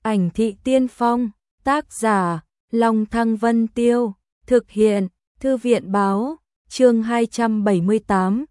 Ảnh thị tiên phong, tác giả, Long Thăng Vân Tiêu, thực hiện, Thư viện báo, chương 278,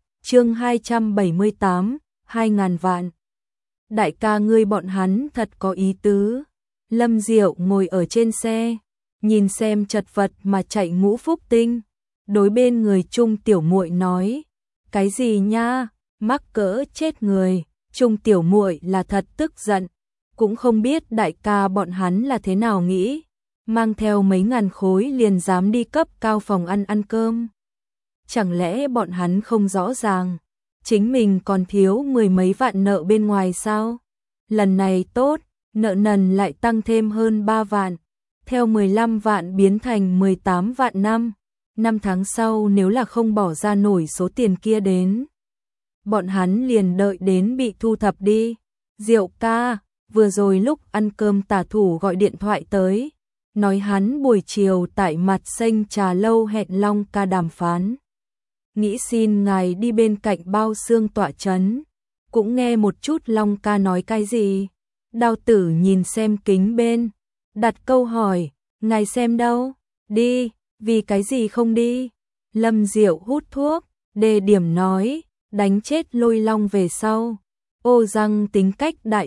2000 vạn. Đại ca ngươi bọn hắn thật có ý tứ. Lâm Diệu ngồi ở trên xe, nhìn xem chật vật mà chạy Ngũ Phúc Tinh, đối bên người Trung tiểu muội nói, cái gì nha, mắc cỡ chết người. Trung tiểu muội là thật tức giận, cũng không biết đại ca bọn hắn là thế nào nghĩ, mang theo mấy ngàn khối liền dám đi cấp cao phòng ăn cơm. Chẳng lẽ bọn hắn không rõ ràng, chính mình còn thiếu 10 mấy vạn nợ bên ngoài sao? Lần này tốt, nợ nần lại tăng thêm hơn 3 vạn, theo 15 vạn biến thành 18 vạn năm. 5 tháng sau nếu là không bỏ ra nổi số tiền kia đến, bọn hắn liền đợi đến bị thu thập đi. Diệu ca, vừa rồi lúc ăn cơm Tả Thủ gọi điện thoại tới, nói hắn buổi chiều tại Mặt Xanh Trà Lâu hẹn Long ca đàm phán. Nghĩ xin ngài đi bên cạnh bao xương tọa chấn, cũng nghe một chút Long ca nói cái gì. Đao Tử nhìn xem kính bên, đặt câu hỏi, ngài xem đâu? Đi, vì cái gì không đi? Lâm Diệu hút thuốc, đề điểm nói, đánh chết Lôi Long về sau, Ô Răng tính cách đại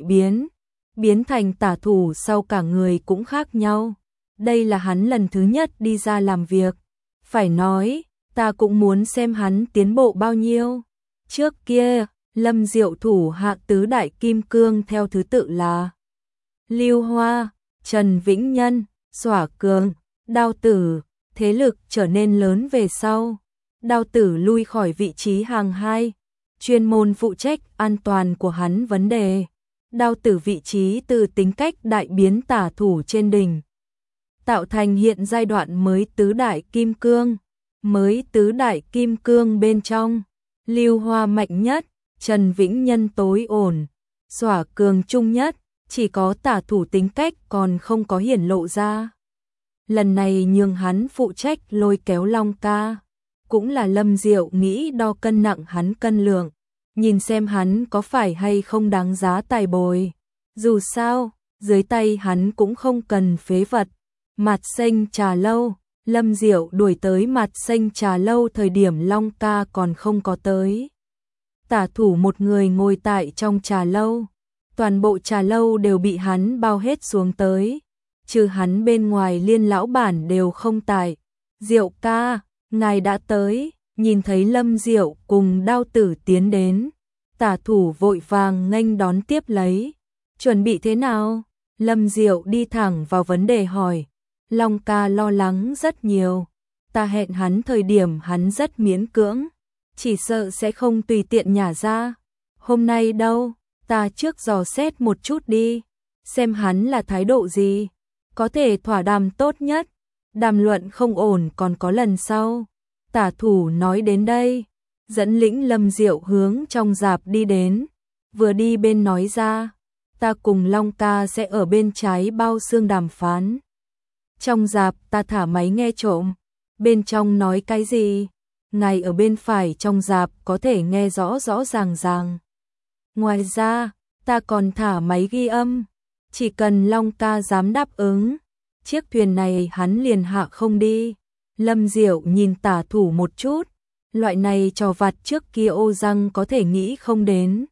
biến thành Tả Thủ sau cả người cũng khác nhau. Đây là hắn lần thứ nhất đi ra làm việc, phải nói, ta cũng muốn xem hắn tiến bộ bao nhiêu. Trước kia, Lâm Diệu thủ hạ tứ đại kim cương theo thứ tự là Lưu Hoa, Trần Vĩnh Nhân, Xỏa Cường, Đao Tử. Thế lực trở nên lớn về sau, Đao Tử lui khỏi vị trí hàng 2, chuyên môn phụ trách an toàn của hắn vấn đề. Đao Tử vị trí từ tính cách đại biến Tả Thủ trên đỉnh, tạo thành hiện giai đoạn mới tứ đại kim cương. Mới tứ đại kim cương bên trong, Lưu Hoa mạnh nhất, Trần Vĩnh Nhân tối ổn, Xỏa Cường trung nhất, chỉ có Tả Thủ tính cách còn không có hiển lộ ra. Lần này nhường hắn phụ trách lôi kéo Long ca, cũng là Lâm Diệu nghĩ đo cân nặng hắn cân lượng, nhìn xem hắn có phải hay không đáng giá tài bồi. Dù sao, dưới tay hắn cũng không cần phế vật. Mặt Xanh Trà Lâu, Lâm Diệu đuổi tới Mặt Xanh Trà Lâu thời điểm Long ca còn không có tới. Tả Thủ một người ngồi tại trong trà lâu, toàn bộ trà lâu đều bị hắn bao hết xuống tới, trừ hắn bên ngoài Liên lão bản đều không tại. Diệu ca, ngài đã tới. Nhìn thấy Lâm Diệu cùng Đao Tử tiến đến, Tả Thủ vội vàng nghênh đón tiếp lấy. Chuẩn bị thế nào? Lâm Diệu đi thẳng vào vấn đề hỏi. Long ca lo lắng rất nhiều, ta hẹn hắn thời điểm hắn rất miễn cưỡng, chỉ sợ sẽ không tùy tiện nhả ra. Hôm nay đâu, ta trước dò xét một chút đi, xem hắn là thái độ gì, có thể thỏa đàm tốt nhất, đàm luận không ổn còn có lần sau. Tả Thủ nói đến đây, dẫn lĩnh Lâm Diệu hướng trong rạp đi đến, vừa đi bên nói ra, ta cùng Long ca sẽ ở bên trái bao xương đàm phán. Trong rạp ta thả máy nghe trộm, bên trong nói cái gì, ngài ở bên phải trong rạp có thể nghe rõ rõ ràng. Ngoài ra, ta còn thả máy ghi âm, chỉ cần Long ca dám đáp ứng, chiếc thuyền này hắn liền hạ không đi. Lâm Diệu nhìn Tả Thủ một chút, loại này trò vặt trước kia Ô Răng có thể nghĩ không đến.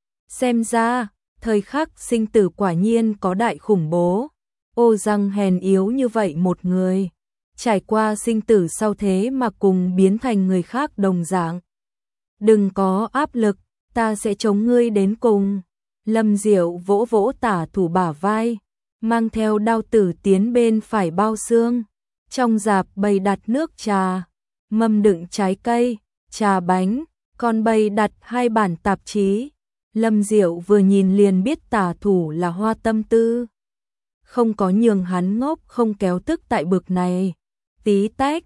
Xem ra, thời khắc sinh tử quả nhiên có đại khủng bố. Ô Răng hèn yếu như vậy một người, trải qua sinh tử sau thế mà cùng biến thành người khác đồng dạng. Đừng có áp lực, ta sẽ chống ngươi đến cùng. Lâm Diệu vỗ vỗ Tả Thủ bả vai, mang theo Đao Tử tiến bên phải bao xương. Trong rạp bày đặt nước trà, mâm đựng trái cây, trà bánh, còn bày đặt 2 bản tạp chí. Lâm Diệu vừa nhìn liền biết Tả Thủ là hoa tâm tư, không có nhường hắn ngốc không kéo tức tại bực này. Tí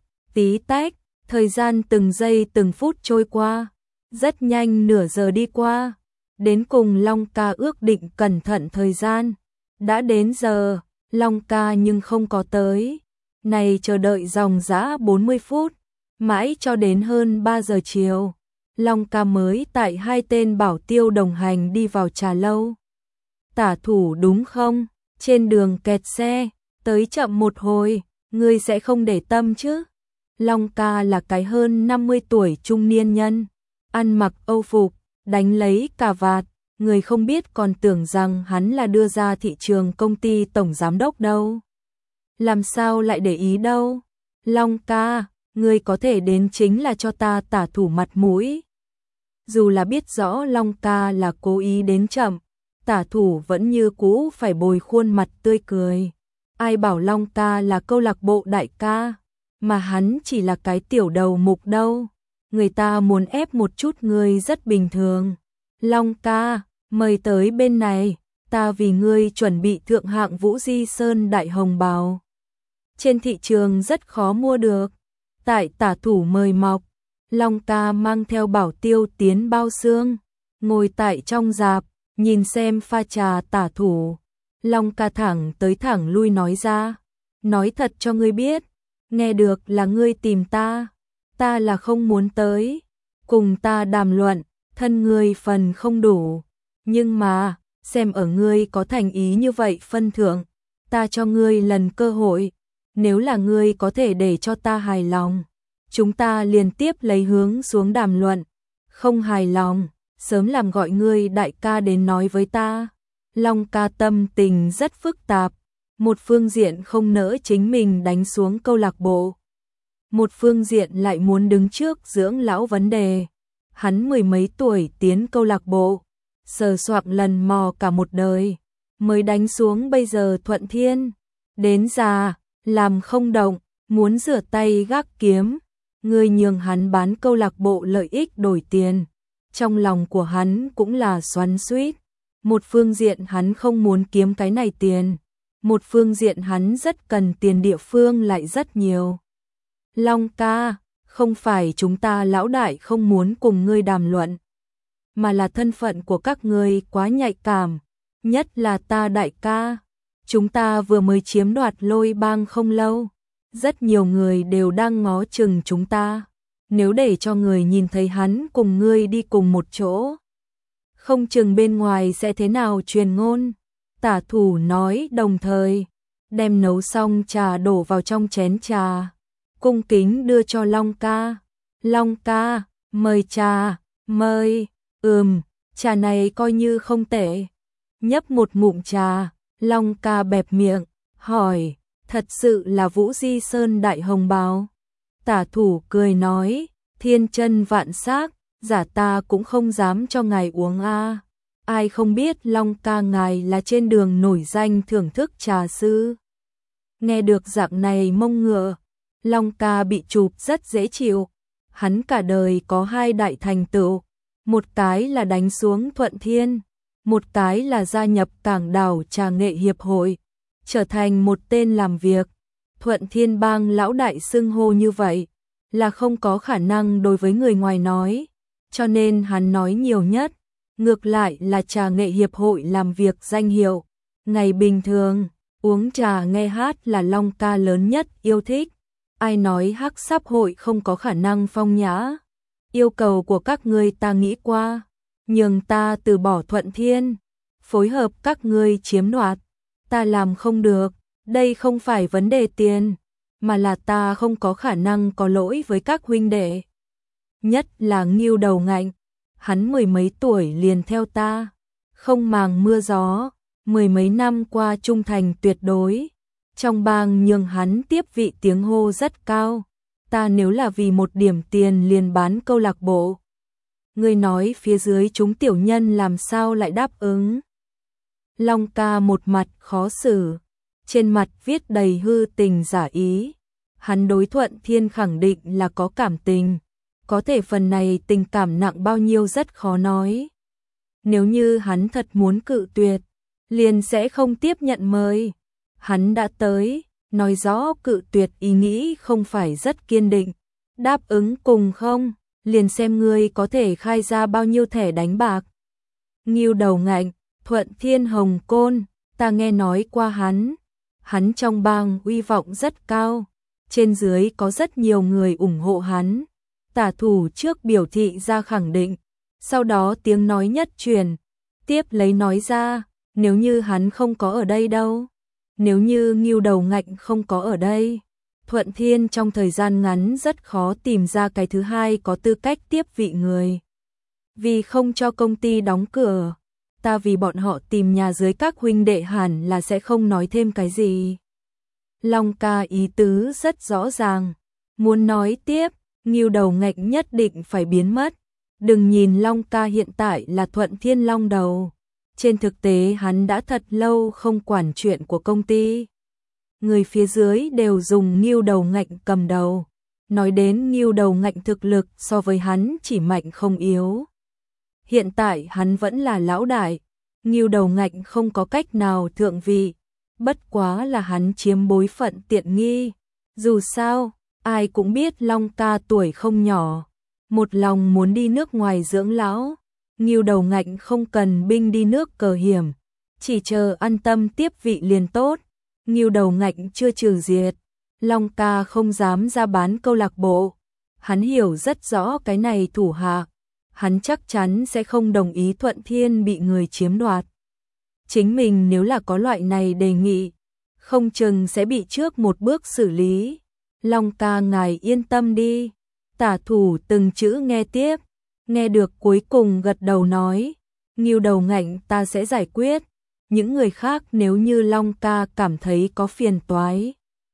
tách, thời gian từng giây từng phút trôi qua, rất nhanh nửa giờ đi qua, đến cùng Long ca ước định cẩn thận thời gian. Đã đến giờ, Long ca nhưng không có tới, này chờ đợi dòng dã 40 phút, mãi cho đến hơn 3 giờ chiều, Long ca mới tại 2 tên bảo tiêu đồng hành đi vào trà lâu. Tả Thủ đúng không? trên đường kẹt xe, tới chậm một hồi, ngươi sẽ không để tâm chứ? Long ca là cái hơn 50 tuổi trung niên nhân, ăn mặc âu phục, đánh lấy cà vạt, người không biết còn tưởng rằng hắn là đưa ra thị trường công ty tổng giám đốc đâu. Làm sao lại để ý đâu? Long ca, ngươi có thể đến chính là cho ta tả thủ mặt mũi. Dù là biết rõ Long ca là cố ý đến chậm, tả thủ vẫn như cũ phải bồi khuôn mặt tươi cười. Ai bảo Long ca là câu lạc bộ đại ca, mà hắn chỉ là cái tiểu đầu mục đâu. Người ta muốn ép một chút ngươi rất bình thường. Long ca, mời tới bên này, ta vì ngươi chuẩn bị thượng hạng Vũ Di Sơn đại hồng bào. Trên thị trường rất khó mua được. Tại tả thủ mời mọc, Long ca mang theo Bảo Tiêu tiến bao xương, ngồi tại trong rạp, nhìn xem pha trà tả thủ. Long ca thẳng tới thẳng lui nói ra, nói thật cho ngươi biết, nghe được là ngươi tìm ta là không muốn tới, cùng ta đàm luận, thân ngươi phần không đủ, nhưng mà, xem ở ngươi có thành ý như vậy phân thượng, ta cho ngươi lần cơ hội, nếu là ngươi có thể để cho ta hài lòng, chúng ta liên tiếp lấy hướng xuống đàm luận, không hài lòng, sớm làm gọi ngươi đại ca đến nói với ta. Long ca tâm tình rất phức tạp, một phương diện không nỡ chính mình đánh xuống câu lạc bộ, một phương diện lại muốn đứng trước dưỡng lão vấn đề. Hắn mười mấy tuổi tiến câu lạc bộ, sờ soạng lần mò cả một đời, mới đánh xuống bây giờ Thuận Thiên. Đến già, làm không động, muốn rửa tay gác kiếm, người nhường hắn bán câu lạc bộ lợi ích đổi tiền. Trong lòng của hắn cũng là xoắn xuýt. Một phương diện hắn không muốn kiếm cái này tiền, một phương diện hắn rất cần tiền địa phương lại rất nhiều. Long ca, không phải chúng ta lão đại không muốn cùng ngươi đàm luận, mà là thân phận của các ngươi quá nhạy cảm, nhất là ta đại ca. Chúng ta vừa mới chiếm đoạt Lôi Bang không lâu, rất nhiều người đều đang ngó chừng chúng ta. Nếu để cho người nhìn thấy hắn cùng ngươi đi cùng một chỗ, không chừng bên ngoài sẽ thế nào truyền ngôn. Tả thủ nói đồng thời, đem nấu xong trà đổ vào trong chén trà, cung kính đưa cho Long ca. Long ca, mời trà, mời, trà này coi như không tệ. Nhấp một ngụm trà, Long ca bẹp miệng, hỏi, thật sự là Vũ Di Sơn đại hồng bào? Tả thủ cười nói, thiên chân vạn xác, giả ta cũng không dám cho ngài uống a. Ai không biết Long ca ngài là trên đường nổi danh thưởng thức trà sư. Nghe được dạng này mông ngựa, Long ca bị chụp rất dễ chịu. Hắn cả đời có hai đại thành tựu, một cái là đánh xuống Thuận Thiên, một cái là gia nhập Cảng Đảo Trà Nghệ Hiệp hội, trở thành một tên làm việc. Thuận Thiên Bang lão đại xưng hô như vậy là không có khả năng đối với người ngoài nói, cho nên hắn nói nhiều nhất, ngược lại là Trà Nghệ Hiệp hội làm việc danh hiệu. Ngày bình thường, uống trà nghe hát là Long ca lớn nhất yêu thích. Ai nói Hắc Sắp hội không có khả năng phong nhã? Yêu cầu của các ngươi ta nghĩ qua, nhường ta từ bỏ Thuận Thiên, phối hợp các ngươi chiếm đoạt, ta làm không được. Đây không phải vấn đề tiền, mà là ta không có khả năng có lỗi với các huynh đệ. Nhất là Ngưu Đầu Ngạnh, hắn mười mấy tuổi liền theo ta, không màng mưa gió, mười mấy năm qua trung thành tuyệt đối. Trong bang nhường hắn tiếp vị tiếng hô rất cao, ta nếu là vì một điểm tiền liền bán câu lạc bộ, ngươi nói phía dưới chúng tiểu nhân làm sao lại đáp ứng? Long ca một mặt khó xử, trên mặt viết đầy hư tình giả ý. Hắn đối Thuận Thiên khẳng định là có cảm tình, có thể phần này tình cảm nặng bao nhiêu rất khó nói. Nếu như hắn thật muốn cự tuyệt, liền sẽ không tiếp nhận mời. Hắn đã tới, nói rõ cự tuyệt ý nghĩ không phải rất kiên định. Đáp ứng cùng không, liền xem ngươi có thể khai ra bao nhiêu thẻ đánh bạc. Ngưu Đầu Ngạnh, Thuận Thiên Hồng Côn, ta nghe nói qua hắn. Hắn trong bang uy vọng rất cao, trên dưới có rất nhiều người ủng hộ hắn. Tả thủ trước biểu thị ra khẳng định, sau đó tiếng nói nhất truyền, tiếp lấy nói ra, Nếu như hắn không có ở đây đâu? Nếu như Ngưu Đầu Ngạnh không có ở đây? Thuận Thiên trong thời gian ngắn rất khó tìm ra cái thứ hai có tư cách tiếp vị người. Vì không cho công ty đóng cửa, ta vì bọn họ tìm nhà dưới các huynh đệ hẳn là sẽ không nói thêm cái gì. Long ca ý tứ rất rõ ràng, muốn nói tiếp, Ngưu Đầu Ngạnh nhất định phải biến mất. Đừng nhìn Long ca hiện tại là Thuận Thiên Long đầu, trên thực tế hắn đã thật lâu không quản chuyện của công ty. Người phía dưới đều dùng Ngưu Đầu Ngạnh cầm đầu. Nói đến Ngưu Đầu Ngạnh thực lực so với hắn chỉ mạnh không yếu. Hiện tại hắn vẫn là lão đại, Ngưu Đầu Ngạnh không có cách nào thượng vị, bất quá là hắn chiếm bối phận tiện nghi. Dù sao, ai cũng biết Long ca tuổi không nhỏ, một lòng muốn đi nước ngoài dưỡng lão. Ngưu Đầu Ngạnh không cần binh đi nước cờ hiểm, chỉ chờ an tâm tiếp vị liền tốt. Ngưu Đầu Ngạnh chưa trừ diệt, Long ca không dám ra bán câu lạc bộ. Hắn hiểu rất rõ cái này thủ hạ, hắn chắc chắn sẽ không đồng ý Thuận Thiên bị người chiếm đoạt. Chính mình nếu là có loại này đề nghị, không chừng sẽ bị trước một bước xử lý. Long ca ngài yên tâm đi. Tả thủ từng chữ nghe tiếp, nghe được cuối cùng gật đầu nói, Ngưu Đầu Ngạnh ta sẽ giải quyết. Những người khác nếu như Long ca cảm thấy có phiền toái,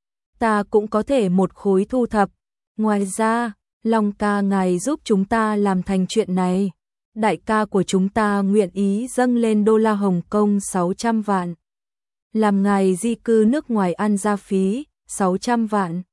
ta cũng có thể một khối thu thập. Ngoài ra, Long ca ngài giúp chúng ta làm thành chuyện này. Đại ca của chúng ta nguyện ý dâng lên đô la Hồng Kông 600 vạn. Làm ngài di cư nước ngoài ăn gia phí, 600 vạn.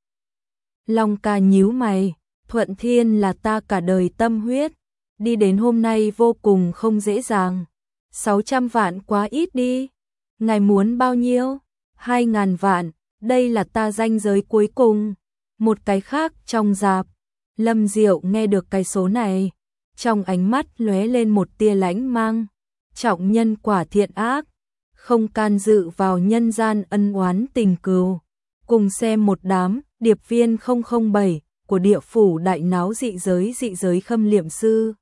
Long ca nhíu mày, Thuận Thiên là ta cả đời tâm huyết, đi đến hôm nay vô cùng không dễ dàng. 600 vạn quá ít đi. Ngài muốn bao nhiêu? 2.000 vạn, đây là ta ranh giới cuối cùng. Một cái khác trong rạp, Lâm Diệu nghe được cái số này, trong ánh mắt lóe lên một tia lãnh mang. Trọng nhân quả thiện ác, không can dự vào nhân gian ân oán tình cừu. Cùng xem một đám điệp viên 007 của địa phủ đại náo dị giới khâm liệm sư.